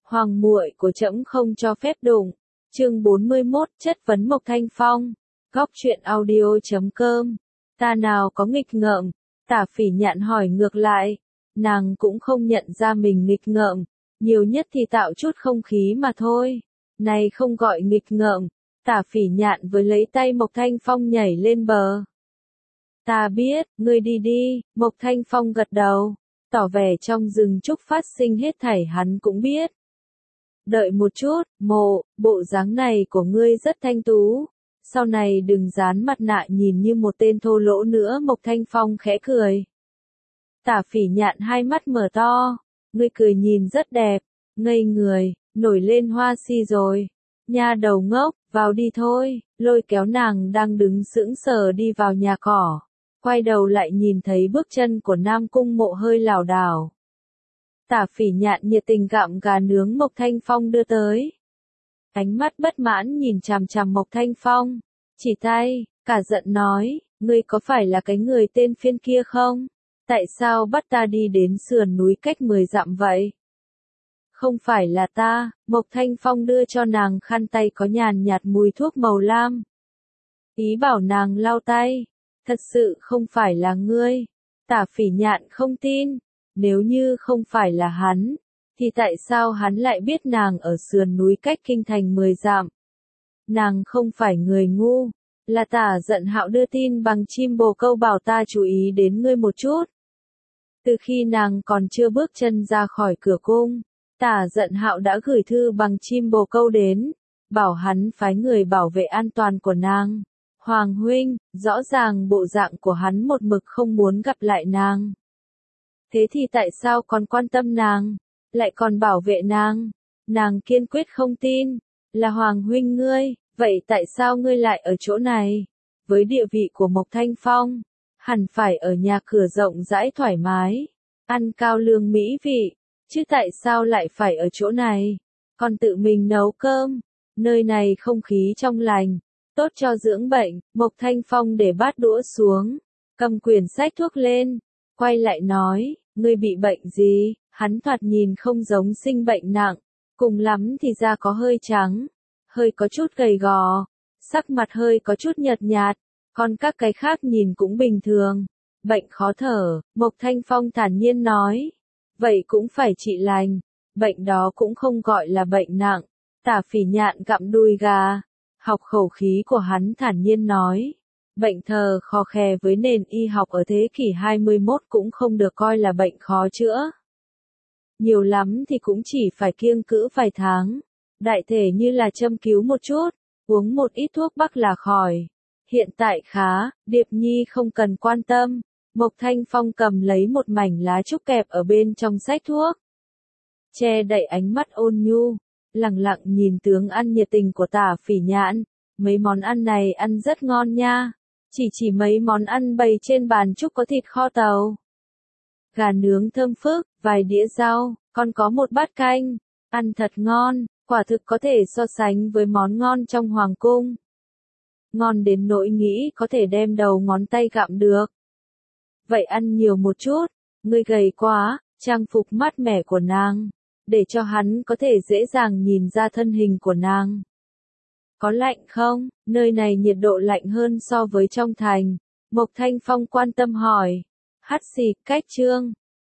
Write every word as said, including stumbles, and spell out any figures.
Hoàng muội của trẫm không cho phép đụng. Chương bốn mươi mốt, chất vấn Mộc Thanh Phong. Góc truyện audio chấm com. Ta nào có nghịch ngợm? Tả Phỉ Nhạn hỏi ngược lại. Nàng cũng không nhận ra mình nghịch ngợm, nhiều nhất thì tạo chút không khí mà thôi. Này không gọi nghịch ngợm. Tả Phỉ Nhạn với lấy tay Mộc Thanh Phong nhảy lên bờ. Ta biết, ngươi đi đi. Mộc Thanh Phong gật đầu, tỏ vẻ trong rừng trúc phát sinh hết thảy hắn cũng biết. Đợi một chút, Mộ, bộ dáng này của ngươi rất thanh tú. Sau này đừng dán mặt nạ nhìn như một tên thô lỗ nữa. Mộc Thanh Phong khẽ cười. Tả Phỉ Nhạn hai mắt mở to. Ngươi cười nhìn rất đẹp. Ngây người, nổi lên hoa si rồi. Nha đầu ngốc, vào đi thôi. Lôi kéo nàng đang đứng sững sờ đi vào nhà cỏ. Quay đầu lại nhìn thấy bước chân của Nam Cung Mộ hơi lảo đảo. Tả Phỉ Nhạn nhiệt tình gặm gà nướng Mộc Thanh Phong đưa tới. Ánh mắt bất mãn nhìn chằm chằm Mộc Thanh Phong, chỉ tay, cả giận nói, ngươi có phải là cái người tên phiên kia không? Tại sao bắt ta đi đến sườn núi cách mười dặm vậy? Không phải là ta. Mộc Thanh Phong đưa cho nàng khăn tay có nhàn nhạt mùi thuốc màu lam. Ý bảo nàng lau tay. Thật sự không phải là ngươi. Tả Phỉ Nhạn không tin. Nếu như không phải là hắn, thì tại sao hắn lại biết nàng ở sườn núi cách kinh thành mười dặm? Nàng không phải người ngu, là Tả Giận Hạo đưa tin bằng chim bồ câu bảo ta chú ý đến ngươi một chút. Từ khi nàng còn chưa bước chân ra khỏi cửa cung, Tả Giận Hạo đã gửi thư bằng chim bồ câu đến, bảo hắn phái người bảo vệ an toàn của nàng. Hoàng huynh, rõ ràng bộ dạng của hắn một mực không muốn gặp lại nàng. Thế thì tại sao còn quan tâm nàng, lại còn bảo vệ nàng? Nàng kiên quyết không tin, là Hoàng huynh ngươi, vậy tại sao ngươi lại ở chỗ này? Với địa vị của Mộc Thanh Phong, hẳn phải ở nhà cửa rộng rãi thoải mái, ăn cao lương mỹ vị, chứ tại sao lại phải ở chỗ này? Còn tự mình nấu cơm, nơi này không khí trong lành, tốt cho dưỡng bệnh. Mộc Thanh Phong để bát đũa xuống, cầm quyển sách thuốc lên, quay lại nói, ngươi bị bệnh gì? Hắn thoạt nhìn không giống sinh bệnh nặng, cùng lắm thì da có hơi trắng, hơi có chút gầy gò, sắc mặt hơi có chút nhợt nhạt, còn các cái khác nhìn cũng bình thường. Bệnh khó thở. Mộc Thanh Phong thản nhiên nói, vậy cũng phải trị lành, bệnh đó cũng không gọi là bệnh nặng. Tả Phỉ Nhạn gặm đùi gà, học khẩu khí của hắn thản nhiên nói. Bệnh thờ khò khè với nền y học ở thế kỷ hai mươi mốt cũng không được coi là bệnh khó chữa. Nhiều lắm thì cũng chỉ phải kiêng cữ vài tháng. Đại thể như là châm cứu một chút, uống một ít thuốc bắc là khỏi. Hiện tại khá, Điệp Nhi không cần quan tâm. Mộc Thanh Phong cầm lấy một mảnh lá trúc kẹp ở bên trong sách thuốc. Che đậy ánh mắt ôn nhu, lặng lặng nhìn tướng ăn nhiệt tình của Tả Phỉ Nhạn. Mấy món ăn này ăn rất ngon nha. Chỉ chỉ mấy món ăn bày trên bàn trúc có thịt kho tàu, gà nướng thơm phức, vài đĩa rau, còn có một bát canh. Ăn thật ngon, quả thực có thể so sánh với món ngon trong hoàng cung. Ngon đến nỗi nghĩ có thể đem đầu ngón tay gặm được. Vậy ăn nhiều một chút, ngươi gầy quá. Trang phục mát mẻ của nàng, để cho hắn có thể dễ dàng nhìn ra thân hình của nàng. Có lạnh không? Nơi này nhiệt độ lạnh hơn so với trong thành. Mộc Thanh Phong quan tâm hỏi. Hắt xì, cách trương,